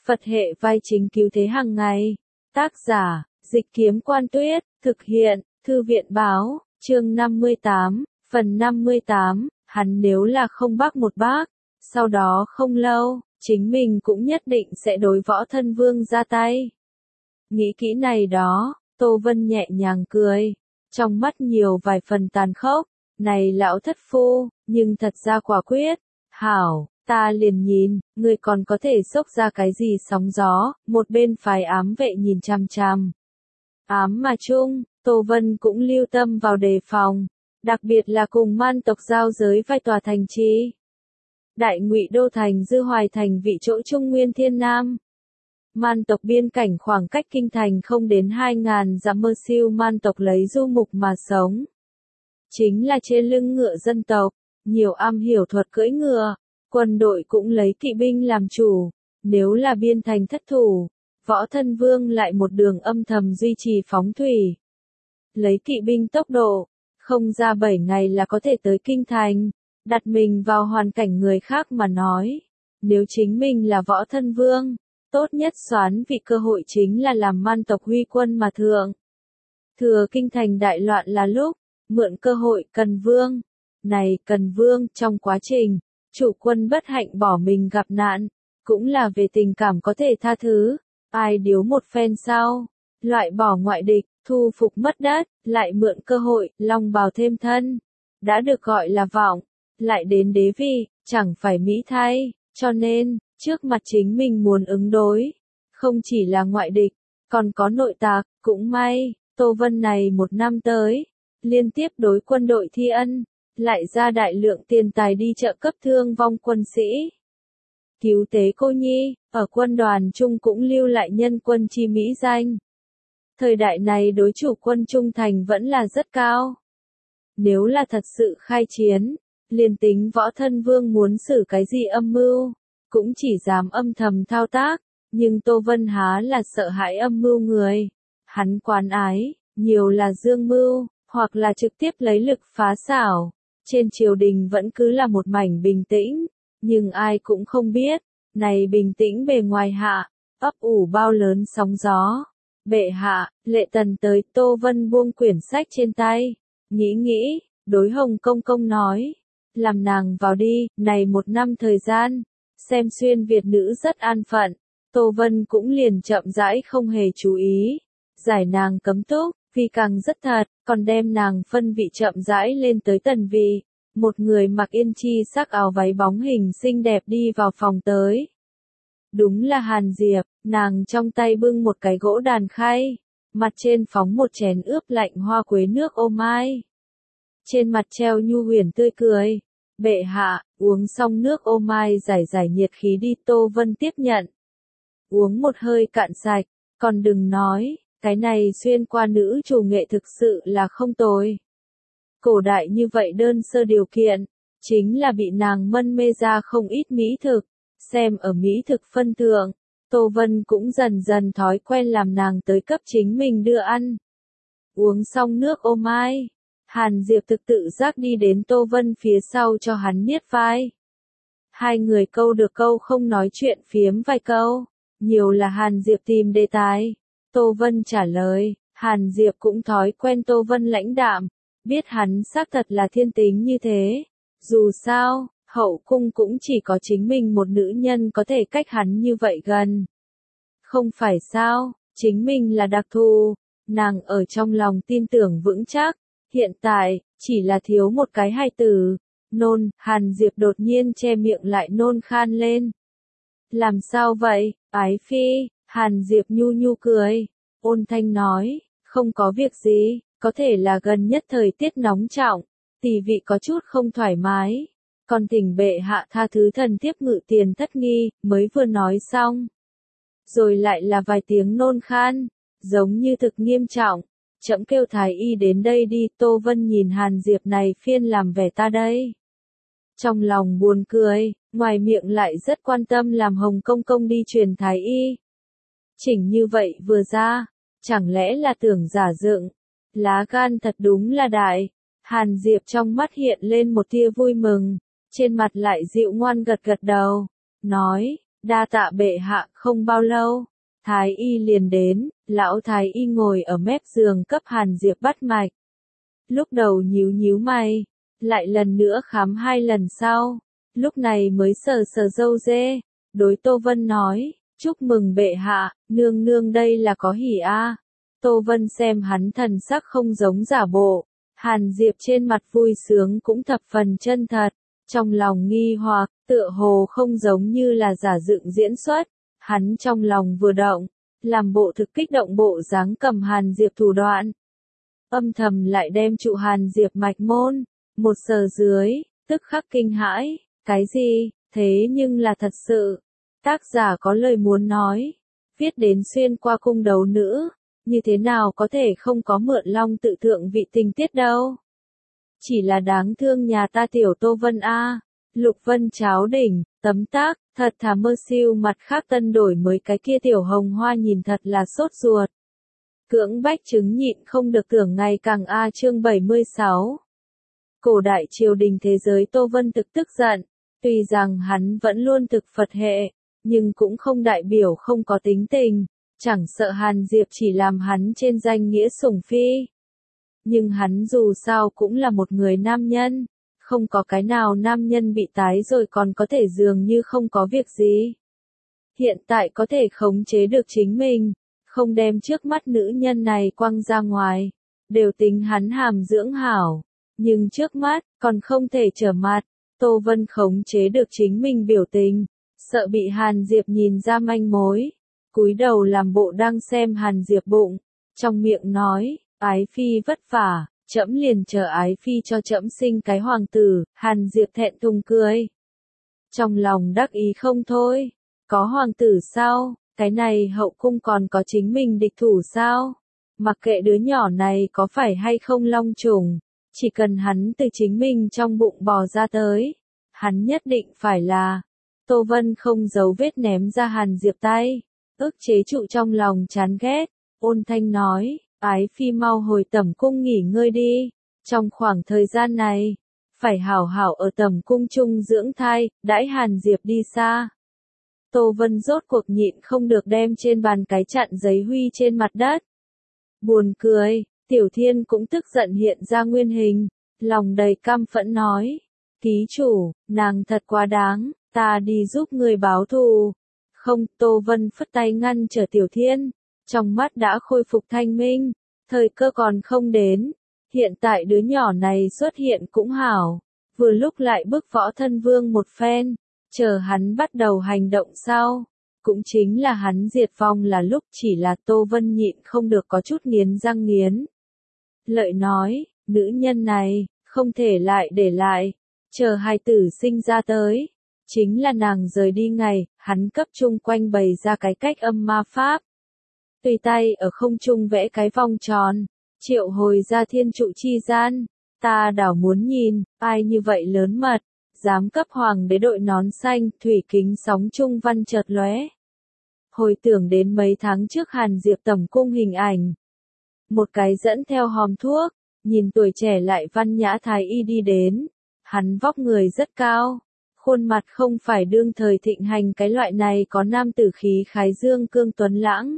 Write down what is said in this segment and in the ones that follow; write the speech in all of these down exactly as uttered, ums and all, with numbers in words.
Phật hệ vai chính cứu thế hàng ngày. Tác giả, Dịch Kiếm Quan Tuyết, thực hiện, Thư viện Báo, chương năm mươi tám, phần năm mươi tám, hắn nếu là không bác một bác, sau đó không lâu, chính mình cũng nhất định sẽ đối Võ Thân Vương ra tay. Nghĩ kỹ này đó, Tô Vân nhẹ nhàng cười, trong mắt nhiều vài phần tàn khốc, này lão thất phu, nhưng thật ra quả quyết, hảo. Ta liền nhìn, người còn có thể xốc ra cái gì sóng gió, một bên phái ám vệ nhìn chằm chằm. Ám mà chung, Tô Vân cũng lưu tâm vào đề phòng, đặc biệt là cùng man tộc giao giới vài tòa thành trì. Đại Ngụy Đô thành Dư Hoài thành vị chỗ Trung Nguyên Thiên Nam. Man tộc biên cảnh khoảng cách kinh thành không đến hai ngàn dặm, mơ siêu man tộc lấy du mục mà sống. Chính là trên lưng ngựa dân tộc, nhiều am hiểu thuật cưỡi ngựa. Quân đội cũng lấy kỵ binh làm chủ, nếu là biên thành thất thủ, Võ Thân Vương lại một đường âm thầm duy trì phóng thủy. Lấy kỵ binh tốc độ, không ra bảy ngày là có thể tới kinh thành, đặt mình vào hoàn cảnh người khác mà nói. Nếu chính mình là Võ Thân Vương, tốt nhất xoán vị cơ hội chính là làm man tộc huy quân mà thượng. Thừa kinh thành đại loạn là lúc, mượn cơ hội Cần Vương. Này Cần Vương trong quá trình, chủ quân bất hạnh bỏ mình gặp nạn, cũng là về tình cảm có thể tha thứ, ai điếu một phen sau, loại bỏ ngoại địch, thu phục mất đất, lại mượn cơ hội, long bào thêm thân, đã được gọi là vọng, lại đến đế vị, chẳng phải mỹ thay, cho nên, trước mặt chính mình muốn ứng đối, không chỉ là ngoại địch, còn có nội tạc, cũng may, Tô Vân này một năm tới, liên tiếp đối quân đội thi ân. Lại ra đại lượng tiền tài đi trợ cấp thương vong quân sĩ. Cứu tế cô nhi, ở quân đoàn chung cũng lưu lại nhân quân chi mỹ danh. Thời đại này đối chủ quân trung thành vẫn là rất cao. Nếu là thật sự khai chiến, liền tính Võ Thân Vương muốn xử cái gì âm mưu, cũng chỉ dám âm thầm thao tác, nhưng Tô Vân há là sợ hãi âm mưu người. Hắn quán ái, nhiều là dương mưu, hoặc là trực tiếp lấy lực phá xảo. Trên triều đình vẫn cứ là một mảnh bình tĩnh, nhưng ai cũng không biết, này bình tĩnh bề ngoài hạ, ấp ủ bao lớn sóng gió. Bệ hạ, Lệ Tần tới, Tô Vân buông quyển sách trên tay, nghĩ nghĩ, đối Hồng Công Công nói, làm nàng vào đi, này một năm thời gian, xem xuyên Việt nữ rất an phận, Tô Vân cũng liền chậm rãi không hề chú ý, giải nàng cấm túc. Vì càng rất thật, còn đem nàng phân vị chậm rãi lên tới tần vị. Một người mặc yên chi sắc áo váy bóng hình xinh đẹp đi vào phòng tới. Đúng là Hàn Diệp, nàng trong tay bưng một cái gỗ đàn khay, mặt trên phóng một chén ướp lạnh hoa quế nước ô mai. Trên mặt treo nhu huyền tươi cười. Bệ hạ, uống xong nước ô mai giải giải nhiệt khí đi. Tô Vân tiếp nhận. Uống một hơi cạn sạch, còn đừng nói. Cái này xuyên qua nữ chủ nghệ thực sự là không tồi. Cổ đại như vậy đơn sơ điều kiện, chính là bị nàng mân mê ra không ít mỹ thực, xem ở mỹ thực phân thượng, Tô Vân cũng dần dần thói quen làm nàng tới cấp chính mình đưa ăn. Uống xong nước ô mai, Hàn Diệp thực tự giác đi đến Tô Vân phía sau cho hắn niết vai. Hai người câu được câu không nói chuyện phiếm vài câu, nhiều là Hàn Diệp tìm đề tài. Tô Vân trả lời, Hàn Diệp cũng thói quen Tô Vân lãnh đạm, biết hắn xác thật là thiên tính như thế. Dù sao, hậu cung cũng chỉ có chính mình một nữ nhân có thể cách hắn như vậy gần. Không phải sao, chính mình là đặc thù, nàng ở trong lòng tin tưởng vững chắc, hiện tại, chỉ là thiếu một cái hài tử. Nôn, Hàn Diệp đột nhiên che miệng lại nôn khan lên. Làm sao vậy, ái phi? Hàn Diệp nhu nhu cười, ôn thanh nói, không có việc gì, có thể là gần nhất thời tiết nóng trọng, tỷ vị có chút không thoải mái, còn thỉnh bệ hạ tha thứ thần tiếp ngự tiền thất nghi, mới vừa nói xong. Rồi lại là vài tiếng nôn khan, giống như thực nghiêm trọng, chậm kêu thái y đến đây đi. Tô Vân nhìn Hàn Diệp này phiên làm vẻ ta đây. Trong lòng buồn cười, ngoài miệng lại rất quan tâm làm Hồng Công Công đi truyền thái y. Chỉnh như vậy vừa ra, chẳng lẽ là tưởng giả dựng, lá gan thật đúng là đại. Hàn Diệp trong mắt hiện lên một tia vui mừng, trên mặt lại dịu ngoan gật gật đầu, nói, Đa tạ bệ hạ. Không bao lâu, Thái y liền đến, lão Thái y ngồi ở mép giường cấp Hàn Diệp bắt mạch. Lúc đầu nhíu nhíu mày, lại lần nữa khám hai lần sau, lúc này mới sờ sờ râu dê, đối Tô Vân nói, chúc mừng bệ hạ, nương nương đây là có hỉ a. Tô Vân xem hắn thần sắc không giống giả bộ, Hàn Diệp trên mặt vui sướng cũng thập phần chân thật, trong lòng nghi hoặc, tựa hồ không giống như là giả dựng diễn xuất, hắn trong lòng vừa động, làm bộ thực kích động bộ dáng cầm Hàn Diệp thủ đoạn. Âm thầm lại đem trụ Hàn Diệp mạch môn, một sờ dưới, tức khắc kinh hãi, cái gì, thế nhưng là thật sự. Tác giả có lời muốn nói, viết đến xuyên qua cung đấu nữ, như thế nào có thể không có mượn long tự thượng vị tình tiết đâu. Chỉ là đáng thương nhà ta tiểu Tô Vân a. Lục Vân cháo đỉnh, tấm tác, thật thà mơ siêu mặt khác tân đổi mới cái kia tiểu hồng hoa nhìn thật là sốt ruột. Cưỡng bách chứng nhịn không được tưởng ngày càng a chương bảy mươi sáu. Cổ đại triều đình thế giới Tô Vân thực tức giận, tuy rằng hắn vẫn luôn thực Phật hệ, nhưng cũng không đại biểu không có tính tình, chẳng sợ Hàn Diệp chỉ làm hắn trên danh nghĩa sủng phi. Nhưng hắn dù sao cũng là một người nam nhân, không có cái nào nam nhân bị tái rồi còn có thể dường như không có việc gì. Hiện tại có thể khống chế được chính mình, không đem trước mắt nữ nhân này quăng ra ngoài, đều tính hắn hàm dưỡng hảo, nhưng trước mắt, còn không thể trở mặt, Tô Vân khống chế được chính mình biểu tình, sợ bị Hàn Diệp nhìn ra manh mối, cúi đầu làm bộ đang xem Hàn Diệp bụng, trong miệng nói, ái phi vất vả, trẫm liền chờ ái phi cho trẫm sinh cái hoàng tử. Hàn Diệp thẹn thùng cười, trong lòng đắc ý không thôi, có hoàng tử sao, cái này hậu cung còn có chính mình địch thủ sao, mặc kệ đứa nhỏ này có phải hay không long trùng, chỉ cần hắn từ chính mình trong bụng bò ra tới, hắn nhất định phải là. Tô Vân không giấu vết ném ra Hàn Diệp tay, ức chế trụ trong lòng chán ghét, ôn thanh nói, ái phi mau hồi tẩm cung nghỉ ngơi đi, trong khoảng thời gian này, phải hảo hảo ở tẩm cung chung dưỡng thai, đãi Hàn Diệp đi xa. Tô Vân rốt cuộc nhịn không được đem trên bàn cái chặn giấy huy trên mặt đất. Buồn cười, Tiểu Thiên cũng tức giận hiện ra nguyên hình, lòng đầy căm phẫn nói, ký chủ, nàng thật quá đáng, ta đi giúp người báo thù. Không, Tô Vân phất tay ngăn trở Tiểu Thiên, trong mắt đã khôi phục thanh minh, thời cơ còn không đến, hiện tại đứa nhỏ này xuất hiện cũng hảo, vừa lúc lại bức võ thân vương một phen, chờ hắn bắt đầu hành động sau, cũng chính là hắn diệt vong là lúc chỉ là Tô Vân nhịn không được có chút nghiến răng nghiến. Lợi nói, nữ nhân này, không thể lại để lại, chờ hai tử sinh ra tới, chính là nàng rời đi ngày, hắn cấp chung quanh bày ra cái cách âm ma pháp. Tùy tay ở không trung vẽ cái vòng tròn, triệu hồi ra thiên trụ chi gian, ta đảo muốn nhìn, ai như vậy lớn mật, dám cấp hoàng đế đội nón xanh, thủy kính sóng trung văn chợt lóe. Hồi tưởng đến mấy tháng trước Hàn Diệp tẩm cung hình ảnh. Một cái dẫn theo hòm thuốc, nhìn tuổi trẻ lại văn nhã thái y đi đến, hắn vóc người rất cao, khuôn mặt không phải đương thời thịnh hành cái loại này có nam tử khí khái dương cương tuấn lãng,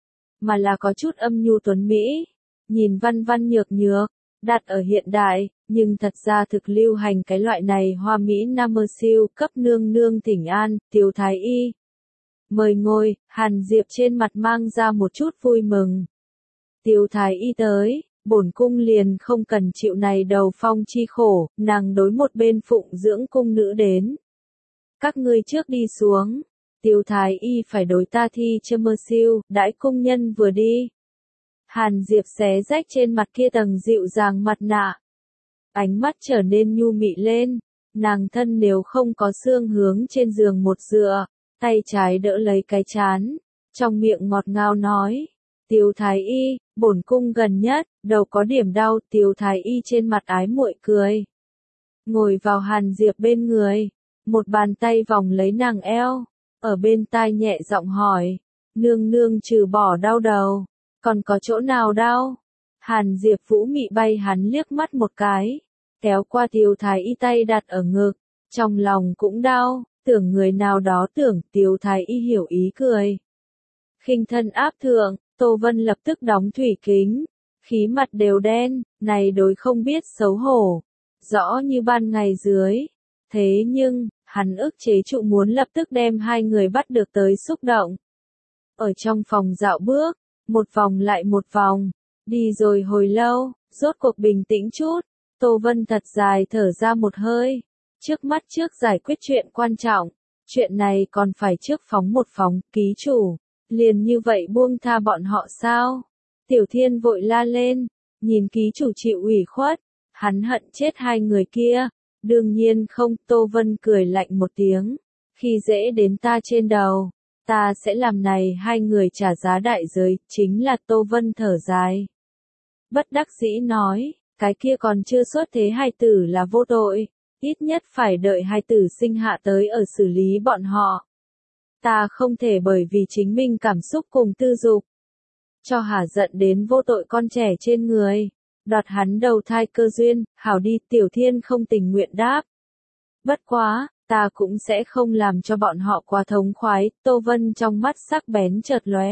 mà là có chút âm nhu tuấn mỹ, nhìn văn văn nhược nhược, đặt ở hiện đại, nhưng thật ra thực lưu hành cái loại này hoa mỹ nam mơ siêu cấp nương nương thỉnh an, Tiểu thái y. Mời ngồi, Hàn Diệp trên mặt mang ra một chút vui mừng. Tiểu thái y tới, bổn cung liền không cần chịu này đầu phong chi khổ, nàng đối một bên phụng dưỡng cung nữ đến. Các ngươi trước đi xuống, Tiểu thái y phải đối ta thi chơ mơ siêu, đãi cung nhân vừa đi. Hàn Diệp xé rách trên mặt kia tầng dịu dàng mặt nạ. Ánh mắt trở nên nhu mị lên, nàng thân nếu không có xương hướng trên giường một dựa, tay trái đỡ lấy cái chán, trong miệng ngọt ngào nói, Tiểu thái y, bổn cung gần nhất, đầu có điểm đau, Tiểu thái y trên mặt ái muội cười. Ngồi vào Hàn Diệp bên người, một bàn tay vòng lấy nàng eo, ở bên tai nhẹ giọng hỏi, nương nương trừ bỏ đau đầu, còn có chỗ nào đau? Hàn Diệp vũ mị bay hắn liếc mắt một cái, kéo qua Tiểu thái y tay đặt ở ngực, trong lòng cũng đau, Tưởng người nào đó tưởng Tiếu Thái Y hiểu ý cười. Khinh thân áp thượng, Tô Vân lập tức đóng thủy kính, khí mặt đều đen, này đối không biết xấu hổ, rõ như ban ngày dưới. Thế nhưng, hắn ức chế trụ muốn lập tức đem hai người bắt được tới xúc động. Ở trong phòng dạo bước, một vòng lại một vòng, đi rồi hồi lâu, rốt cuộc bình tĩnh chút, Tô Vân thật dài thở ra một hơi. Trước mắt trước giải quyết chuyện quan trọng, chuyện này còn phải trước phóng một phóng, ký chủ, liền như vậy buông tha bọn họ sao? Tiểu Thiên vội la lên, nhìn ký chủ chịu ủy khuất, hắn hận chết hai người kia, đương nhiên không, Tô Vân cười lạnh một tiếng, khi dễ đến ta trên đầu, ta sẽ làm này hai người trả giá đại giới, chính là Tô Vân thở dài. Bất đắc dĩ nói, cái kia còn chưa xuất thế hài tử là vô tội. Ít nhất phải đợi hai tử sinh hạ tới ở xử lý bọn họ. Ta không thể bởi vì chính mình cảm xúc cùng tư dục, cho hả giận đến vô tội con trẻ trên người, đoạt hắn đầu thai cơ duyên, hảo đi, Tiểu Thiên không tình nguyện đáp. Bất quá, ta cũng sẽ không làm cho bọn họ quá thống khoái, Tô Vân trong mắt sắc bén chợt lóe.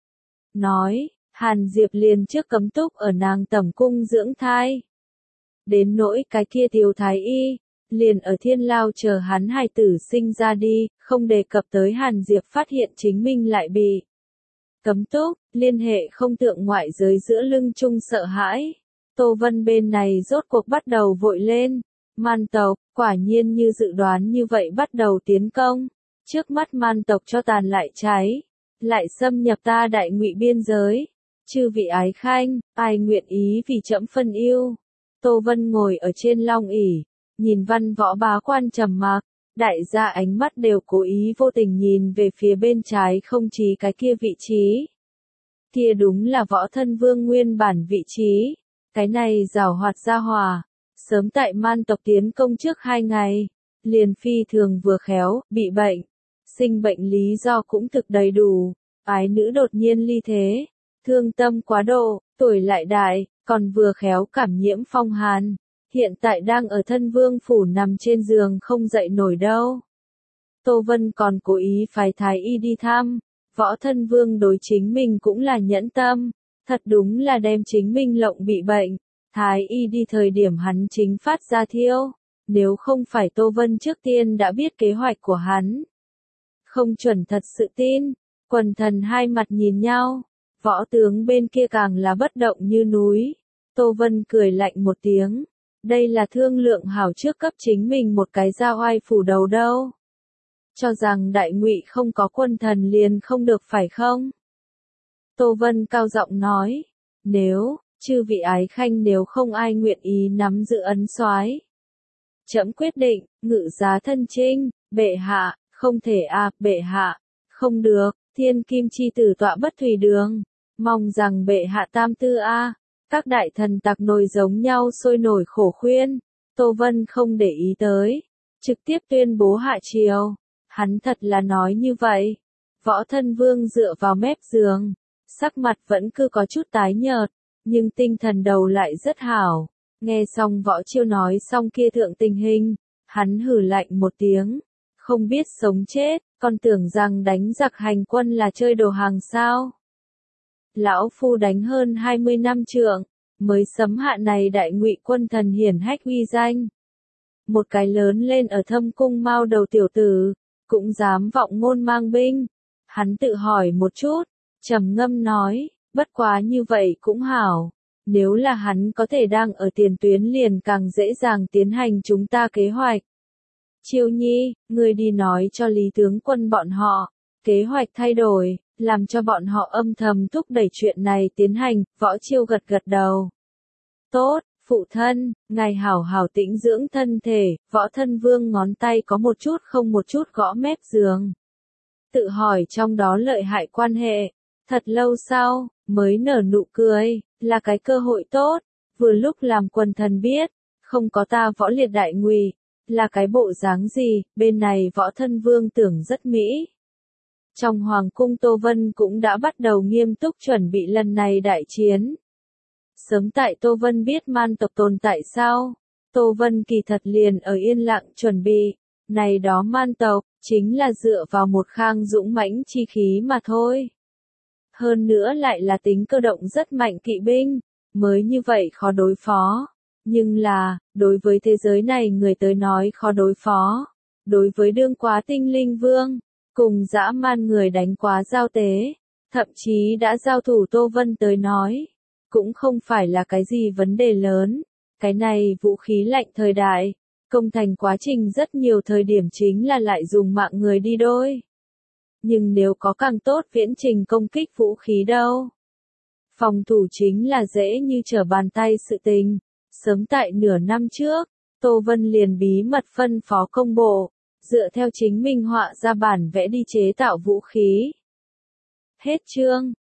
Nói, Hàn Diệp liền trước cấm túc ở nàng tẩm cung dưỡng thai. Đến nỗi cái kia Tiếu Thái Y, liền ở thiên lao chờ hắn hài tử sinh ra đi, không đề cập tới Hàn Diệp phát hiện chính mình lại bị cấm túc, liên hệ không tượng ngoại giới giữa lưng chung sợ hãi. Tô Vân bên này rốt cuộc bắt đầu vội lên, man tộc, quả nhiên như dự đoán như vậy bắt đầu tiến công, trước mắt man tộc cho tàn lại cháy, lại xâm nhập ta đại ngụy biên giới, chư vị ái khanh, ai nguyện ý vì trẫm phân yêu. Tô Vân ngồi ở trên long ỷ, nhìn văn võ bá quan trầm mặc, đại gia ánh mắt đều cố ý vô tình nhìn về phía bên trái không chí cái kia vị trí. Kia đúng là võ thân vương nguyên bản vị trí, cái này giảo hoạt gia hòa, sớm tại man tộc tiến công trước hai ngày, liền phi thường vừa khéo, bị bệnh, sinh bệnh lý do cũng thực đầy đủ, ái nữ đột nhiên ly thế, thương tâm quá độ, tuổi lại đại, còn vừa khéo cảm nhiễm phong hàn. Hiện tại đang ở thân vương phủ nằm trên giường không dậy nổi đâu. Tô Vân còn cố ý phái thái y đi thăm, võ thân vương đối chính mình cũng là nhẫn tâm, thật đúng là đem chính mình lộng bị bệnh, thái y đi thời điểm hắn chính phát ra thiêu, nếu không phải Tô Vân trước tiên đã biết kế hoạch của hắn. Không chuẩn thật sự tin, quần thần hai mặt nhìn nhau, võ tướng bên kia càng là bất động như núi, Tô Vân cười lạnh một tiếng. Đây là thương lượng hảo trước cấp chính mình một cái giao oai phủ đầu đâu. Cho rằng đại ngụy không có quân thần liền không được phải không? Tô Vân cao giọng nói, nếu, chư vị ái khanh nếu không ai nguyện ý nắm giữ ấn soái, trẫm quyết định, ngự giá thân chinh, bệ hạ, không thể à, bệ hạ, không được, thiên kim chi tử tọa bất thủy đường, mong rằng bệ hạ tam tư a. Các đại thần tặc nổi giống nhau sôi nổi khổ khuyên, Tô Vân không để ý tới, trực tiếp tuyên bố hạ triều. Hắn thật là nói như vậy. Võ thân vương dựa vào mép giường, sắc mặt vẫn cứ có chút tái nhợt, nhưng tinh thần đầu lại rất hảo. Nghe xong võ chiêu nói xong kia thượng tình hình, hắn hử lạnh một tiếng, không biết sống chết, còn tưởng rằng đánh giặc hành quân là chơi đồ hàng sao. Lão phu đánh hơn hai mươi năm trượng, mới sấm hạ này đại ngụy quân thần hiển hách uy danh. Một cái lớn lên ở thâm cung mao đầu tiểu tử, cũng dám vọng ngôn mang binh. Hắn tự hỏi một chút, trầm ngâm nói, bất quá như vậy cũng hảo. Nếu là hắn có thể đang ở tiền tuyến liền càng dễ dàng tiến hành chúng ta kế hoạch. Chiêu Nhi, ngươi đi nói cho Lý tướng quân bọn họ, kế hoạch thay đổi, làm cho bọn họ âm thầm thúc đẩy chuyện này tiến hành, võ chiêu gật gật đầu. Tốt, phụ thân, ngài hảo hảo tĩnh dưỡng thân thể, võ thân vương ngón tay có một chút không một chút gõ mép giường. Tự hỏi trong đó lợi hại quan hệ, thật lâu sau, mới nở nụ cười, là cái cơ hội tốt, vừa lúc làm quần thần biết, không có ta võ liệt đại ngụy, là cái bộ dáng gì, bên này võ thân vương tưởng rất mỹ. Trong hoàng cung Tô Vân cũng đã bắt đầu nghiêm túc chuẩn bị lần này đại chiến. Sớm tại Tô Vân biết man tộc tồn tại sao, Tô Vân kỳ thật liền ở yên lặng chuẩn bị, này đó man tộc, chính là dựa vào một khang dũng mãnh chi khí mà thôi. Hơn nữa lại là tính cơ động rất mạnh kỵ binh, mới như vậy khó đối phó. Nhưng là, đối với thế giới này người tới nói khó đối phó. Đối với đương quá tinh linh vương, cùng dã man người đánh quá giao tế, thậm chí đã giao thủ Tô Vân tới nói, cũng không phải là cái gì vấn đề lớn. Cái này vũ khí lạnh thời đại, công thành quá trình rất nhiều thời điểm chính là lại dùng mạng người đi đôi. Nhưng nếu có càng tốt viễn trình công kích vũ khí đâu. Phòng thủ chính là dễ như trở bàn tay sự tình. Sớm tại nửa năm trước, Tô Vân liền bí mật phân phó công bộ, dựa theo chính minh họa ra bản vẽ đi chế tạo vũ khí. Hết chương.